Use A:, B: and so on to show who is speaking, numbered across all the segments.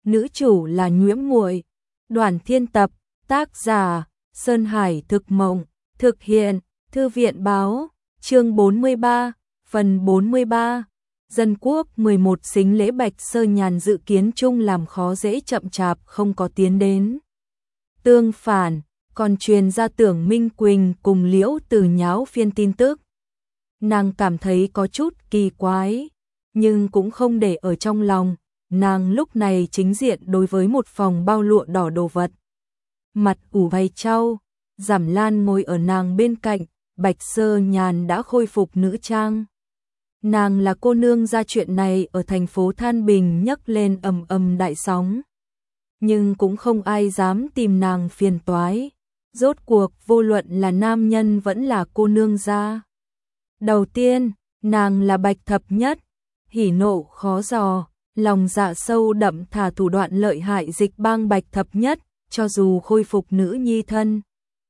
A: nữ chủ là Nhiễm Muội. Đoàn Thiên tập, tác giả Sơn Hải Thực Mộng, thực hiện Thư viện Báo, chương 43, phần 43. Dân quốc 11 xính lễ Bạch Sơ Nhàn dự kiến chung làm khó dễ chậm chạp không có tiến đến. Tương phản, còn truyền ra Tưởng Minh Quỳnh cùng Liễu Từ nháo phiên tin tức. Nàng cảm thấy có chút kỳ quái, nhưng cũng không để ở trong lòng. Nàng lúc này chính diện đối với một phòng bao lụa đỏ đồ vật. Mặt ủ vầy trao, Giảm Lan ngồi ở nàng bên cạnh, Bạch Sơ Nhàn đã khôi phục nữ trang. Nàng là cô nương ra chuyện này ở thành phố Than Bình nhấc lên ầm ầm đại sóng. Nhưng cũng không ai dám tìm nàng phiền toái. Rốt cuộc vô luận là nam nhân vẫn là cô nương ra. Đầu tiên, nàng là Bạch Thập Nhất, hỉ nộ khó dò, lòng dạ sâu đậm thả thủ đoạn lợi hại Dịch Bang Bạch Thập Nhất, cho dù khôi phục nữ nhi thân.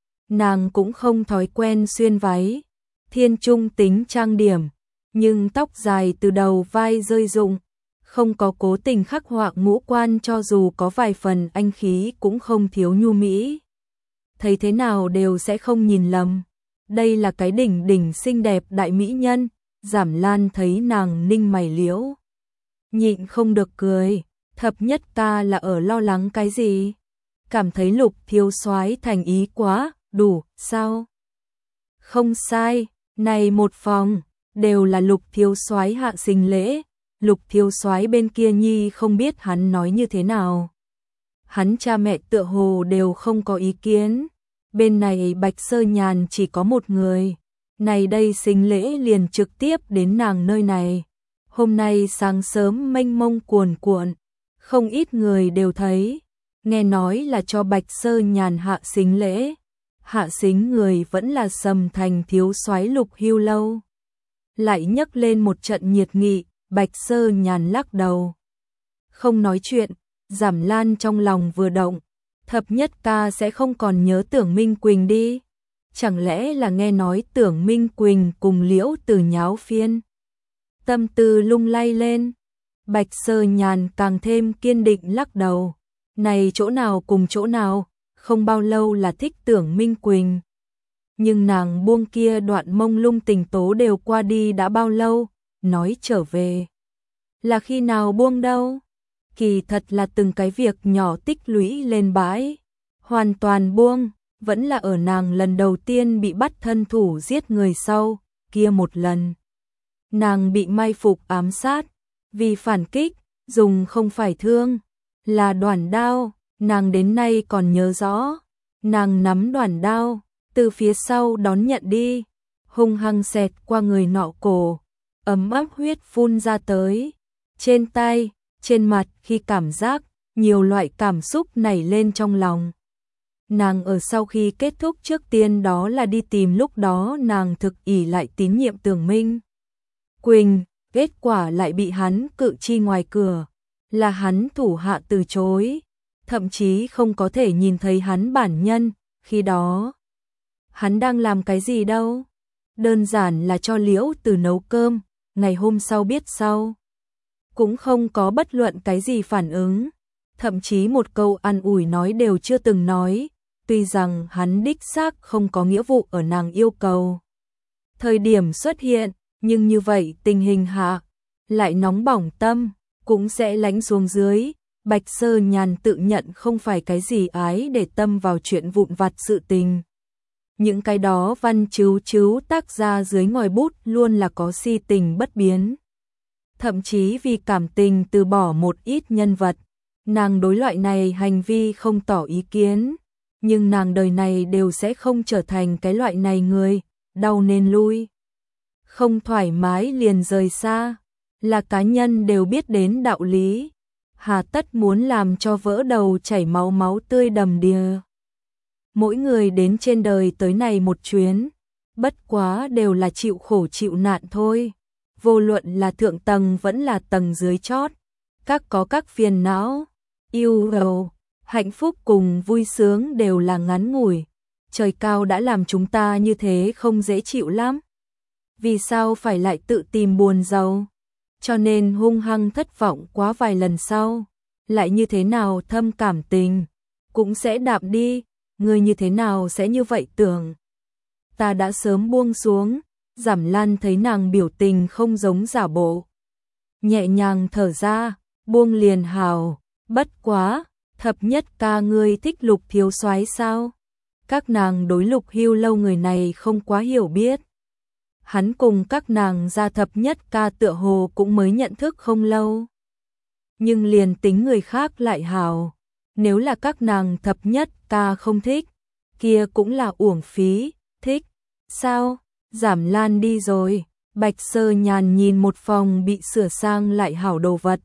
A: Nàng cũng không thói quen xuyên váy, thiên trung tính trang điểm, nhưng tóc dài từ đầu vai rơi rụng, không có cố tình khắc họa ngũ quan, cho dù có vài phần anh khí cũng không thiếu nhu mỹ. Thấy thế nào đều sẽ không nhìn lầm. Đây là cái đỉnh xinh đẹp đại mỹ nhân. Giảm Lan thấy nàng ninh mày liễu, nhịn không được cười. Thập Nhất ta là ở lo lắng cái gì? Cảm thấy Lục thiếu soái thành ý quá đủ sao? Không sai, này một phòng đều là Lục thiếu soái hạ sinh lễ. Lục thiếu soái bên kia nhi không biết hắn nói như thế nào. Hắn cha mẹ tựa hồ đều không có ý kiến. Bên này Bạch Sơ Nhàn chỉ có một người. Này đây sinh lễ liền trực tiếp đến nàng nơi này. Hôm nay sáng sớm mênh mông cuồn cuộn, không ít người đều thấy. Nghe nói là cho Bạch Sơ Nhàn hạ sinh lễ. Hạ xính người vẫn là Sầm Thành thiếu soái Lục Hưu Lâu. Lại nhấc lên một trận nhiệt nghị. Bạch Sơ Nhàn lắc đầu, không nói chuyện. Giảm Lan trong lòng vừa động. Thập Nhất ca sẽ không còn nhớ Tưởng Minh Quỳnh đi. Chẳng lẽ là nghe nói Tưởng Minh Quỳnh cùng Liễu Từ nháo phiên? Tâm tư lung lay lên. Bạch Sơ Nhàn càng thêm kiên định lắc đầu. Này chỗ nào cùng chỗ nào, không bao lâu là thích Tưởng Minh Quỳnh. Nhưng nàng buông kia đoạn mông lung tình tố đều qua đi đã bao lâu, nói trở về. Là khi nào buông đâu? Kỳ thật là từng cái việc nhỏ tích lũy lên bãi. Hoàn toàn buông, vẫn là ở nàng lần đầu tiên bị bắt thân thủ giết người sau, kia một lần. Nàng bị mai phục ám sát, vì phản kích, dùng không phải thương, là đoản đao, nàng đến nay còn nhớ rõ. Nàng nắm đoản đao, từ phía sau đón nhận đi, hung hăng xẹt qua người nọ cổ, ấm áp huyết phun ra tới. Trên tay, trên mặt khi cảm giác, nhiều loại cảm xúc nảy lên trong lòng. Nàng ở sau khi kết thúc trước tiên đó là đi tìm lúc đó nàng thực ỷ lại tín nhiệm Tưởng Minh Quỳnh, kết quả lại bị hắn cự chi ngoài cửa, là hắn thủ hạ từ chối, thậm chí không có thể nhìn thấy hắn bản nhân. Khi đó, hắn đang làm cái gì đâu? Đơn giản là cho Liễu Từ nấu cơm, ngày hôm sau biết sau. Cũng không có bất luận cái gì phản ứng, thậm chí một câu an ủi nói đều chưa từng nói, tuy rằng hắn đích xác không có nghĩa vụ ở nàng yêu cầu thời điểm xuất hiện, nhưng như vậy tình hình hạ, lại nóng bỏng tâm, cũng sẽ lánh xuống dưới. Bạch Sơ Nhàn tự nhận không phải cái gì ái để tâm vào chuyện vụn vặt sự tình. Những cái đó văn chứu tác ra dưới ngòi bút luôn là có si tình bất biến. Thậm chí vì cảm tình từ bỏ một ít nhân vật, nàng đối loại này hành vi không tỏ ý kiến, nhưng nàng đời này đều sẽ không trở thành cái loại này người, đau nên lui. Không thoải mái liền rời xa, là cá nhân đều biết đến đạo lý, hà tất muốn làm cho vỡ đầu chảy máu tươi đầm đìa. Mỗi người đến trên đời tới này một chuyến, bất quá đều là chịu khổ chịu nạn thôi. Vô luận là thượng tầng vẫn là tầng dưới chót, có các phiền não, yêu cầu, hạnh phúc cùng vui sướng đều là ngắn ngủi. Trời cao đã làm chúng ta như thế không dễ chịu lắm. Vì sao phải lại tự tìm buồn giàu? Cho nên hung hăng thất vọng quá vài lần sau, lại như thế nào thâm cảm tình, cũng sẽ đạm đi, ngươi như thế nào sẽ như vậy tưởng. Ta đã sớm buông xuống, Giảm Lan thấy nàng biểu tình không giống giả bộ. Nhẹ nhàng thở ra, buông liền hào, bất quá, thập nhất ca ngươi thích Lục thiếu soái sao? Các nàng đối Lục Hưu Lâu người này không quá hiểu biết. Hắn cùng các nàng ra thập nhất ca tựa hồ cũng mới nhận thức không lâu. Nhưng liền tính người khác lại hào, nếu là các nàng thập nhất ca không thích, kia cũng là uổng phí, thích. Sao? Giảm Lan đi rồi, Bạch Sơ Nhàn nhìn một phòng bị sửa sang lại hảo đồ vật.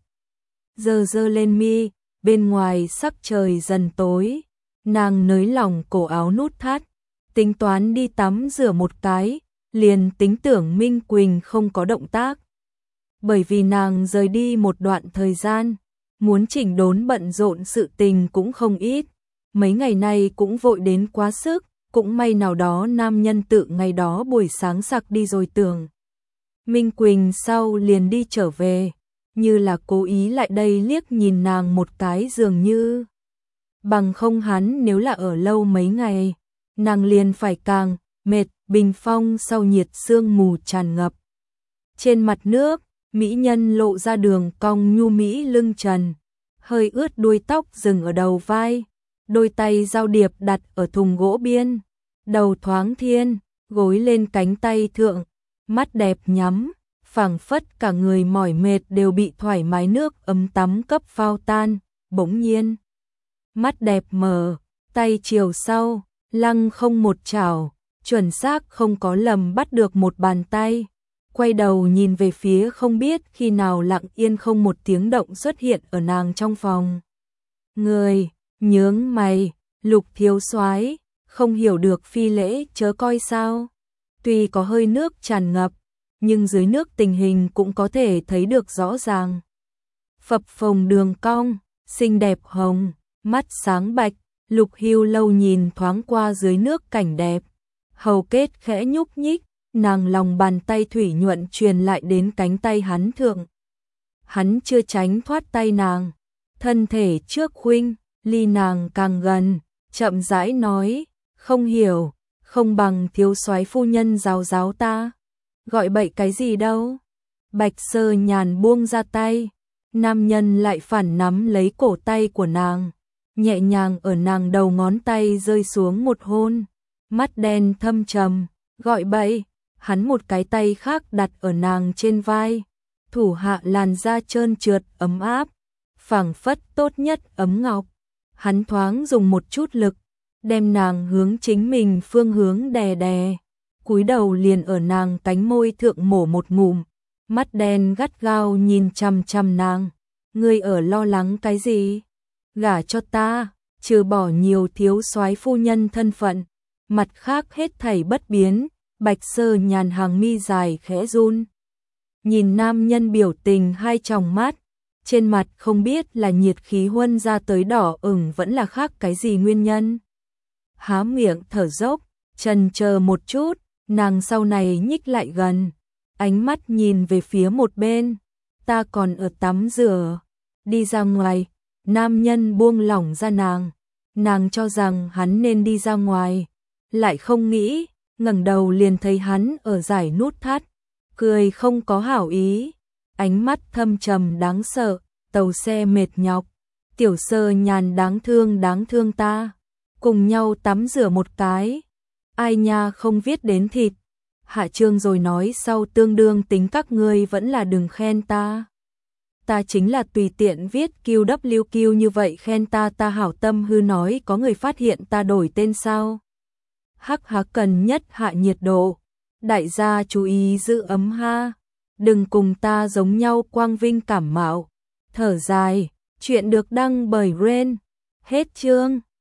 A: Giơ lên mi, bên ngoài sắc trời dần tối, nàng nới lỏng cổ áo nút thắt, tính toán đi tắm rửa một cái, liền tính tưởng Minh Quỳnh không có động tác. Bởi vì nàng rời đi một đoạn thời gian, muốn chỉnh đốn bận rộn sự tình cũng không ít, mấy ngày nay cũng vội đến quá sức, cũng may nào đó nam nhân tự ngày đó buổi sáng sặc đi rồi tưởng. Minh Quỳnh sau liền đi trở về, như là cố ý lại đây liếc nhìn nàng một cái dường như. Bằng không hắn nếu là ở lâu mấy ngày, nàng liền phải càng mệt, bình phong sau nhiệt sương mù tràn ngập. Trên mặt nước, mỹ nhân lộ ra đường cong nhu mỹ lưng trần, hơi ướt đuôi tóc dừng ở đầu vai, đôi tay giao điệp đặt ở thùng gỗ biên, đầu thoáng thiên, gối lên cánh tay thượng, mắt đẹp nhắm, phảng phất cả người mỏi mệt đều bị thoải mái nước ấm tắm cấp phao tan, bỗng nhiên. Mắt đẹp mở, tay chiều sau, lăng không một chảo, chuẩn xác không có lầm bắt được một bàn tay, quay đầu nhìn về phía không biết khi nào lặng yên không một tiếng động xuất hiện ở nàng trong phòng. Người, nhướng mày, Lục thiếu soái, không hiểu được phi lễ chớ coi sao. Tuy có hơi nước tràn ngập, nhưng dưới nước tình hình cũng có thể thấy được rõ ràng. Phập phồng đường cong, xinh đẹp hồng, mắt sáng bạch, Lục Hưu Lâu nhìn thoáng qua dưới nước cảnh đẹp. Hầu kết khẽ nhúc nhích, nàng lòng bàn tay thủy nhuận truyền lại đến cánh tay hắn thượng. Hắn chưa tránh thoát tay nàng, thân thể trước khuynh, ly nàng càng gần, chậm rãi nói, không hiểu, không bằng thiếu soái phu nhân giáo giáo ta. Gọi bậy cái gì đâu. Bạch Sơ Nhàn buông ra tay, nam nhân lại phản nắm lấy cổ tay của nàng, nhẹ nhàng ở nàng đầu ngón tay rơi xuống một hôn, mắt đen thâm trầm, gọi bậy, hắn một cái tay khác đặt ở nàng trên vai, thủ hạ làn da trơn trượt ấm áp, phảng phất tốt nhất ấm ngọc, hắn thoáng dùng một chút lực, đem nàng hướng chính mình phương hướng đè đè, cúi đầu liền ở nàng cánh môi thượng mổ một ngụm, mắt đen gắt gao nhìn chằm chằm nàng, ngươi ở lo lắng cái gì? Gả cho ta, trừ bỏ nhiều thiếu soái phu nhân thân phận, mặt khác hết thảy bất biến. Bạch Sơ Nhàn hàng mi dài khẽ run, nhìn nam nhân biểu tình hai tròng mắt, trên mặt không biết là nhiệt khí huân ra tới đỏ ửng vẫn là khác cái gì nguyên nhân. Há miệng thở dốc, chần chờ một chút, nàng sau này nhích lại gần, ánh mắt nhìn về phía một bên, ta còn ở tắm rửa, đi ra ngoài. Nam nhân buông lỏng ra nàng cho rằng hắn nên đi ra ngoài, lại không nghĩ, ngẩng đầu liền thấy hắn ở giải nút thắt, cười không có hảo ý, ánh mắt thâm trầm đáng sợ, tàu xe mệt nhọc, Tiểu Sơ Nhàn đáng thương ta, cùng nhau tắm rửa một cái, ai nha không viết đến thịt, hạ chương rồi nói sau tương đương tính các ngươi vẫn là đừng khen ta. Ta chính là tùy tiện viết QWQ như vậy khen ta hảo tâm hư nói có người phát hiện ta đổi tên sao. Hắc hắc cần nhất hạ nhiệt độ. Đại gia chú ý giữ ấm ha. Đừng cùng ta giống nhau quang vinh cảm mạo. Thở dài, chuyện được đăng bởi Ren. Hết chương.